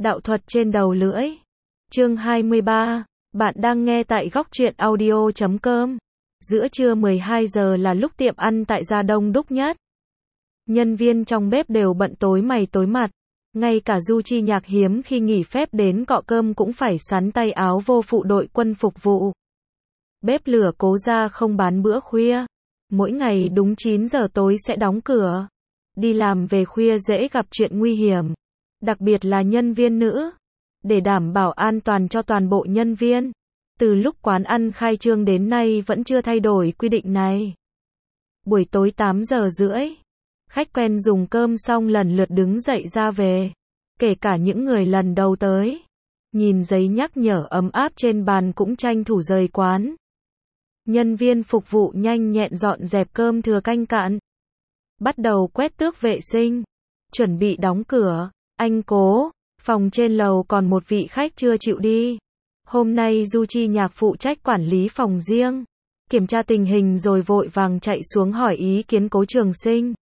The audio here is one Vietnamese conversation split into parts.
Đạo thuật trên đầu lưỡi. Chương 23. Bạn đang nghe tại góc truyện audio.com. Giữa trưa 12 giờ là lúc tiệm ăn tại gia đông đúc nhất. Nhân viên trong bếp đều bận tối mày tối mặt. Ngay cả Du Chi Nhạc hiếm khi nghỉ phép đến cọ cơm cũng phải sắn tay áo vô phụ đội quân phục vụ. Bếp lửa Cố gia không bán bữa khuya. Mỗi ngày đúng 9 giờ tối sẽ đóng cửa. Đi làm về khuya dễ gặp chuyện nguy hiểm. Đặc biệt là nhân viên nữ. Để đảm bảo an toàn cho toàn bộ nhân viên. Từ lúc quán ăn khai trương đến nay vẫn chưa thay đổi quy định này. Buổi tối 8 giờ rưỡi. Khách quen dùng cơm xong lần lượt đứng dậy ra về. Kể cả những người lần đầu tới. Nhìn giấy nhắc nhở ấm áp trên bàn cũng tranh thủ rời quán. Nhân viên phục vụ nhanh nhẹn dọn dẹp cơm thừa canh cạn. Bắt đầu quét tước vệ sinh. Chuẩn bị đóng cửa. Anh Cố, phòng trên lầu còn một vị khách chưa chịu đi. Hôm nay Du Chi Nhạc phụ trách quản lý phòng riêng. Kiểm tra tình hình rồi vội vàng chạy xuống hỏi ý kiến Cố Trường Sinh.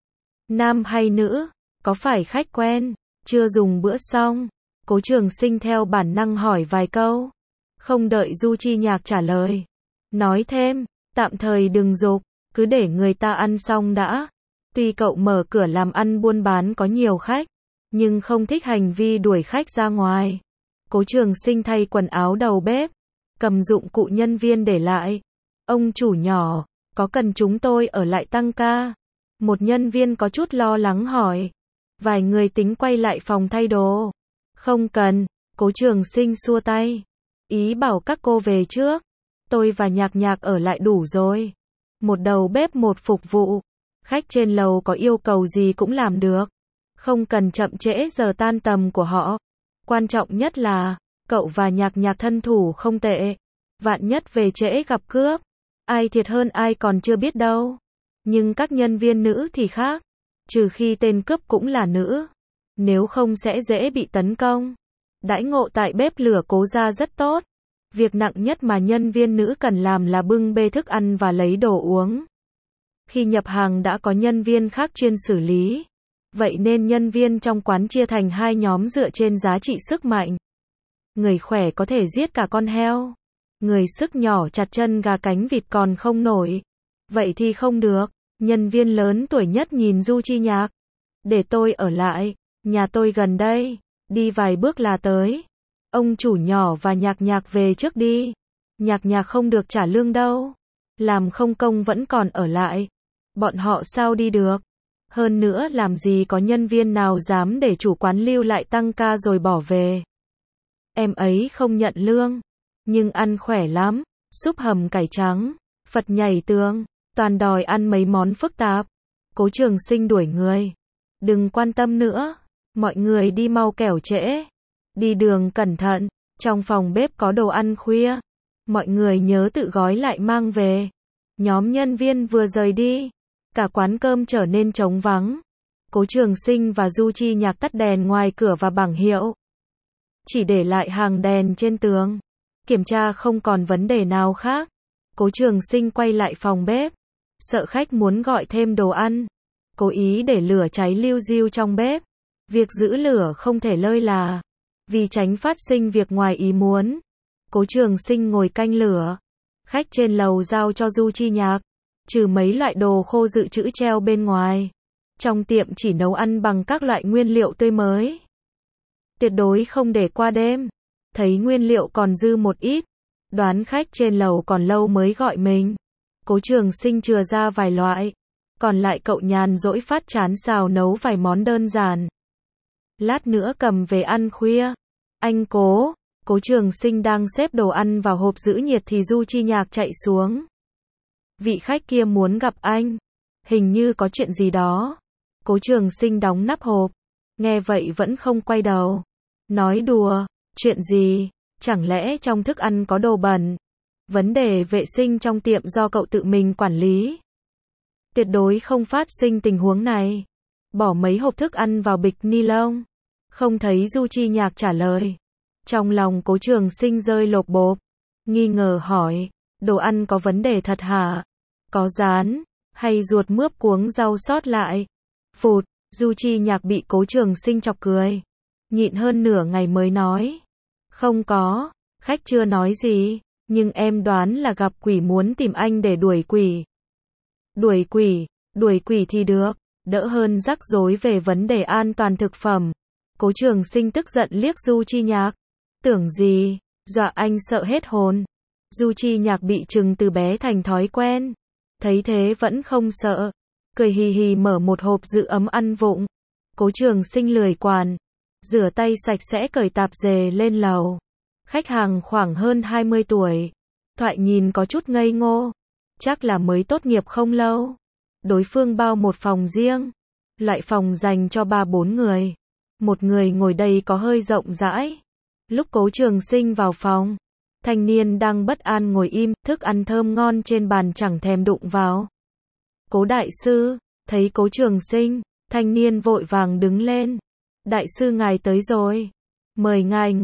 Nam hay nữ? Có phải khách quen? Chưa dùng bữa xong. Cố Trường Sinh theo bản năng hỏi vài câu. Không đợi Du Chi Nhạc trả lời. Nói thêm, tạm thời đừng giục, cứ để người ta ăn xong đã. Tuy cậu mở cửa làm ăn buôn bán có nhiều khách, nhưng không thích hành vi đuổi khách ra ngoài. Cố Trường Sinh thay quần áo đầu bếp, cầm dụng cụ nhân viên để lại. Ông chủ nhỏ, có cần chúng tôi ở lại tăng ca? Một nhân viên có chút lo lắng hỏi. Vài người tính quay lại phòng thay đồ. Không cần, Cố Trường Sinh xua tay. Ý bảo các cô về trước. Tôi và Nhạc Nhạc ở lại đủ rồi. Một đầu bếp một phục vụ. Khách trên lầu có yêu cầu gì cũng làm được. Không cần chậm trễ giờ tan tầm của họ. Quan trọng nhất là, cậu và Nhạc Nhạc thân thủ không tệ. Vạn nhất về trễ gặp cướp. Ai thiệt hơn ai còn chưa biết đâu. Nhưng các nhân viên nữ thì khác. Trừ khi tên cướp cũng là nữ. Nếu không sẽ dễ bị tấn công. Đãi ngộ tại bếp lửa Cố gia rất tốt. Việc nặng nhất mà nhân viên nữ cần làm là bưng bê thức ăn và lấy đồ uống. Khi nhập hàng đã có nhân viên khác chuyên xử lý. Vậy nên nhân viên trong quán chia thành hai nhóm dựa trên giá trị sức mạnh. Người khỏe có thể giết cả con heo. Người sức nhỏ chặt chân gà cánh vịt còn không nổi. Vậy thì không được. Nhân viên lớn tuổi nhất nhìn Du Chi Nhạc. Để tôi ở lại. Nhà tôi gần đây. Đi vài bước là tới. Ông chủ nhỏ và Nhạc Nhạc về trước đi. Nhạc Nhạc không được trả lương đâu. Làm không công vẫn còn ở lại. Bọn họ sao đi được. Hơn nữa làm gì có nhân viên nào dám để chủ quán lưu lại tăng ca rồi bỏ về. Em ấy không nhận lương. Nhưng ăn khỏe lắm. Súp hầm cải trắng. Phật nhảy tường. Toàn đòi ăn mấy món phức tạp. Cố Trường Sinh đuổi người. Đừng quan tâm nữa. Mọi người đi mau kẻo trễ. Đi đường cẩn thận. Trong phòng bếp có đồ ăn khuya. Mọi người nhớ tự gói lại mang về. Nhóm nhân viên vừa rời đi. Cả quán cơm trở nên trống vắng. Cố Trường Sinh và Du Chi Nhạc tắt đèn ngoài cửa và bảng hiệu. Chỉ để lại hàng đèn trên tường. Kiểm tra không còn vấn đề nào khác. Cố Trường Sinh quay lại phòng bếp. Sợ khách muốn gọi thêm đồ ăn. Cố ý để lửa cháy liu riu trong bếp. Việc giữ lửa không thể lơi là. Vì tránh phát sinh việc ngoài ý muốn. Cố Trường Sinh ngồi canh lửa. Khách trên lầu giao cho Du Chi Nhạc. Trừ mấy loại đồ khô dự trữ treo bên ngoài. Trong tiệm chỉ nấu ăn bằng các loại nguyên liệu tươi mới. Tuyệt đối không để qua đêm. Thấy nguyên liệu còn dư một ít. Đoán khách trên lầu còn lâu mới gọi mình. Cố Trường Sinh chừa ra vài loại. Còn lại cậu nhàn rỗi phát chán xào nấu vài món đơn giản. Lát nữa cầm về ăn khuya. Anh Cố. Cố Trường Sinh đang xếp đồ ăn vào hộp giữ nhiệt thì Du Chi Nhạc chạy xuống. Vị khách kia muốn gặp anh. Hình như có chuyện gì đó. Cố Trường Sinh đóng nắp hộp. Nghe vậy vẫn không quay đầu. Nói đùa. Chuyện gì? Chẳng lẽ trong thức ăn có đồ bẩn? Vấn đề vệ sinh trong tiệm do cậu tự mình quản lý. Tuyệt đối không phát sinh tình huống này. Bỏ mấy hộp thức ăn vào bịch ni lông. Không thấy Du Chi Nhạc trả lời. Trong lòng Cố Trường Sinh rơi lột bột. Nghi ngờ hỏi. Đồ ăn có vấn đề thật hả? Có rán, hay ruột mướp cuống rau sót lại? Phụt, Du Chi Nhạc bị Cố Trường Sinh chọc cười. nhịn hơn nửa ngày mới nói. Không có, khách chưa nói gì, nhưng em đoán là gặp quỷ muốn tìm anh để đuổi quỷ. Đuổi quỷ thì được, đỡ hơn rắc rối về vấn đề an toàn thực phẩm. Cố Trường Sinh tức giận liếc Du Chi Nhạc. Tưởng gì, dọa anh sợ hết hồn. Du Chi Nhạc bị trừng từ bé thành thói quen. Thấy thế vẫn không sợ. Cười hì hì mở một hộp giữ ấm ăn vụng. Cố Trường Sinh lười quản. Rửa tay sạch sẽ cởi tạp dề lên lầu. Khách hàng khoảng hơn 20 tuổi. Thoại nhìn có chút ngây ngô. Chắc là mới tốt nghiệp không lâu. Đối phương bao một phòng riêng. Loại phòng dành cho 3-4 người. Một người ngồi đây có hơi rộng rãi. Lúc Cố Trường Sinh vào phòng, thanh niên đang bất an ngồi im, thức ăn thơm ngon trên bàn chẳng thèm đụng vào. Cố đại sư, thấy Cố Trường Sinh, thanh niên vội vàng đứng lên. Đại sư ngài tới rồi. Mời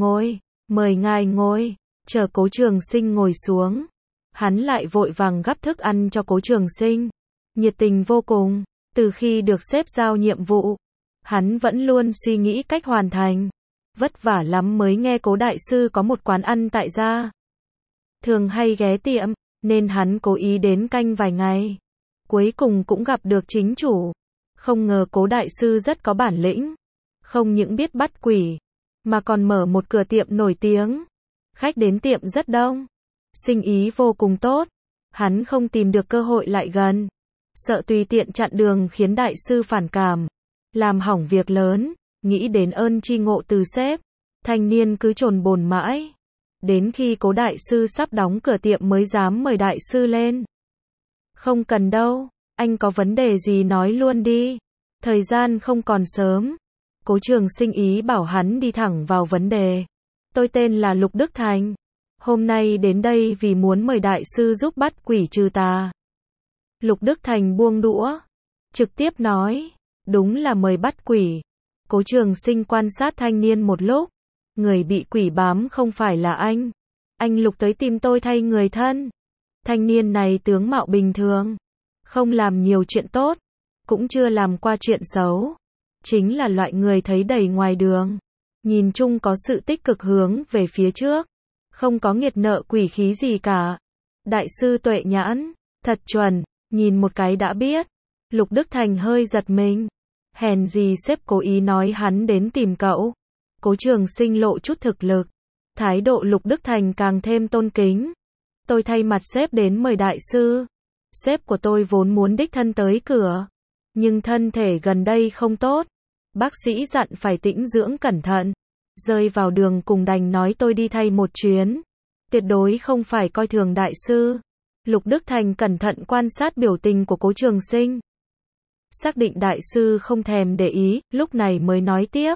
ngài ngồi. Chờ Cố Trường Sinh ngồi xuống. Hắn lại vội vàng gắp thức ăn cho Cố Trường Sinh. Nhiệt tình vô cùng. Từ khi được sếp giao nhiệm vụ, hắn vẫn luôn suy nghĩ cách hoàn thành. Vất vả lắm mới nghe Cố đại sư có một quán ăn tại gia. Thường hay ghé tiệm, nên hắn cố ý đến canh vài ngày. Cuối cùng cũng gặp được chính chủ. Không ngờ Cố đại sư rất có bản lĩnh. Không những biết bắt quỷ, mà còn mở một cửa tiệm nổi tiếng. Khách đến tiệm rất đông. Sinh ý vô cùng tốt. Hắn không tìm được cơ hội lại gần. Sợ tùy tiện chặn đường khiến đại sư phản cảm. Làm hỏng việc lớn. Nghĩ đến ơn tri ngộ từ sếp. Thanh niên cứ chồn bồn mãi. Đến khi Cố đại sư sắp đóng cửa tiệm mới dám mời đại sư lên. Không cần đâu. Anh có vấn đề gì nói luôn đi. Thời gian không còn sớm. Cố Trường Sinh ý bảo hắn đi thẳng vào vấn đề. Tôi tên là Lục Đức Thành. Hôm nay đến đây vì muốn mời đại sư giúp bắt quỷ trừ tà. Lục Đức Thành buông đũa. Trực tiếp nói. Đúng là mời bắt quỷ. Cố Trường Sinh quan sát thanh niên một lúc. Người bị quỷ bám không phải là anh. Anh Lục tới tìm tôi thay người thân. Thanh niên này tướng mạo bình thường. Không làm nhiều chuyện tốt. Cũng chưa làm qua chuyện xấu. Chính là loại người thấy đầy ngoài đường. Nhìn chung có sự tích cực hướng về phía trước. Không có nghiệt nợ quỷ khí gì cả. Đại sư tuệ nhãn. Thật chuẩn. Nhìn một cái đã biết. Lục Đức Thành hơi giật mình. Hèn gì sếp cố ý nói hắn đến tìm cậu. Cố Trường Sinh lộ chút thực lực. Thái độ Lục Đức Thành càng thêm tôn kính. Tôi thay mặt sếp đến mời đại sư. Sếp của tôi vốn muốn đích thân tới cửa. Nhưng thân thể gần đây không tốt. Bác sĩ dặn phải tĩnh dưỡng cẩn thận. Rơi vào đường cùng đành nói tôi đi thay một chuyến. Tuyệt đối không phải coi thường đại sư. Lục Đức Thành cẩn thận quan sát biểu tình của Cố Trường Sinh. Xác định đại sư không thèm để ý, lúc này mới nói tiếp.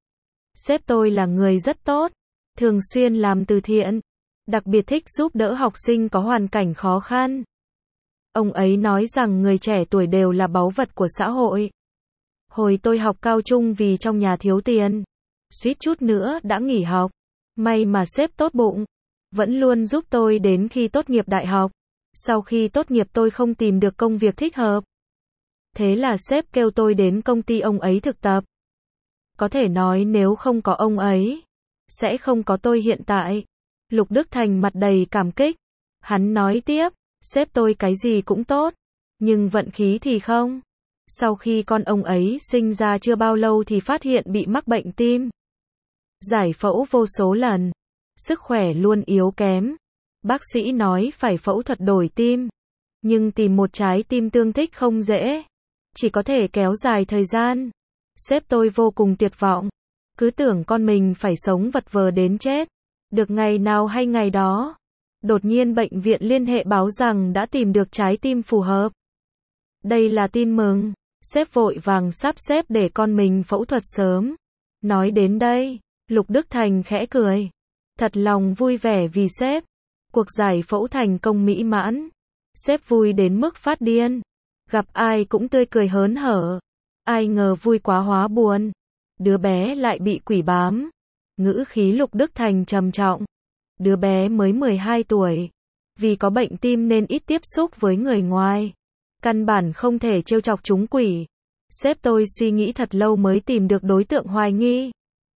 Sếp tôi là người rất tốt. Thường xuyên làm từ thiện. Đặc biệt thích giúp đỡ học sinh có hoàn cảnh khó khăn. Ông ấy nói rằng người trẻ tuổi đều là báu vật của xã hội. Hồi tôi học cao trung vì trong nhà thiếu tiền. Suýt chút nữa đã nghỉ học. May mà sếp tốt bụng. Vẫn luôn giúp tôi đến khi tốt nghiệp đại học. Sau khi tốt nghiệp tôi không tìm được công việc thích hợp. Thế là sếp kêu tôi đến công ty ông ấy thực tập. Có thể nói nếu không có ông ấy, sẽ không có tôi hiện tại. Lục Đức Thành mặt đầy cảm kích. Hắn nói tiếp, sếp tôi cái gì cũng tốt. Nhưng vận khí thì không. Sau khi con ông ấy sinh ra chưa bao lâu thì phát hiện bị mắc bệnh tim. Giải phẫu vô số lần. Sức khỏe luôn yếu kém. Bác sĩ nói phải phẫu thuật đổi tim. Nhưng tìm một trái tim tương thích không dễ. Chỉ có thể kéo dài thời gian. Sếp tôi vô cùng tuyệt vọng. Cứ tưởng con mình phải sống vật vờ đến chết. Được ngày nào hay ngày đó. Đột nhiên bệnh viện liên hệ báo rằng đã tìm được trái tim phù hợp. Đây là tin mừng. Sếp vội vàng sắp xếp để con mình phẫu thuật sớm. Nói đến đây, Lục Đức Thành khẽ cười. Thật lòng vui vẻ vì sếp. Cuộc giải phẫu thành công mỹ mãn. Sếp vui đến mức phát điên. Gặp ai cũng tươi cười hớn hở. Ai ngờ vui quá hóa buồn. Đứa bé lại bị quỷ bám. Ngữ khí Lục Đức Thành trầm trọng. Đứa bé mới 12 tuổi. Vì có bệnh tim nên ít tiếp xúc với người ngoài. Căn bản không thể trêu chọc chúng quỷ. Sếp tôi suy nghĩ thật lâu mới tìm được đối tượng hoài nghi.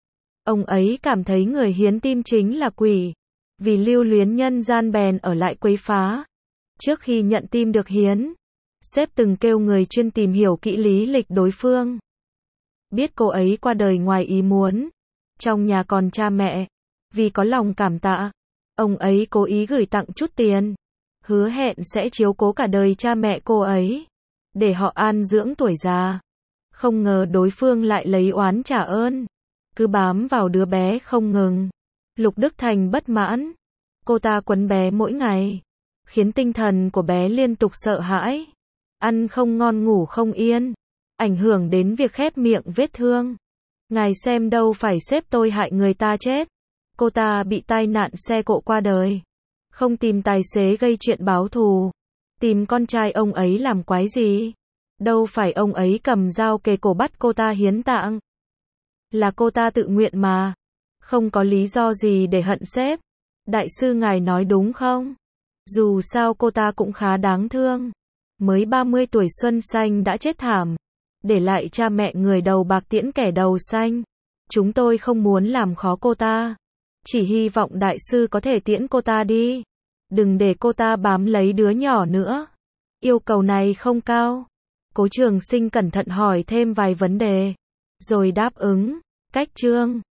Ông ấy cảm thấy người hiến tim chính là quỷ, vì lưu luyến nhân gian bèn ở lại quấy phá. Trước khi nhận tim được hiến, sếp từng kêu người chuyên tìm hiểu kỹ lý lịch đối phương. Biết cô ấy qua đời ngoài ý muốn, trong nhà còn cha mẹ, vì có lòng cảm tạ, ông ấy cố ý gửi tặng chút tiền, hứa hẹn sẽ chiếu cố cả đời cha mẹ cô ấy, để họ an dưỡng tuổi già. Không ngờ đối phương lại lấy oán trả ơn, cứ bám vào đứa bé không ngừng. Lục Đức Thành bất mãn, cô ta quấn bé mỗi ngày, khiến tinh thần của bé liên tục sợ hãi, ăn không ngon ngủ không yên, ảnh hưởng đến việc khép miệng vết thương. Ngài xem đâu phải sếp tôi hại người ta chết, cô ta bị tai nạn xe cộ qua đời, không tìm tài xế gây chuyện báo thù, tìm con trai ông ấy làm quái gì, đâu phải ông ấy cầm dao kề cổ bắt cô ta hiến tạng, là cô ta tự nguyện mà, không có lý do gì để hận sếp. Đại sư ngài nói đúng không? Dù sao cô ta cũng khá đáng thương, mới 30 tuổi xuân xanh đã chết thảm, để lại cha mẹ người đầu bạc tiễn kẻ đầu xanh. Chúng tôi không muốn làm khó cô ta, chỉ hy vọng đại sư có thể tiễn cô ta đi, đừng để cô ta bám lấy đứa nhỏ nữa. Yêu cầu này không cao. Cố Trường Sinh cẩn thận hỏi thêm vài vấn đề, rồi đáp ứng. Cách chương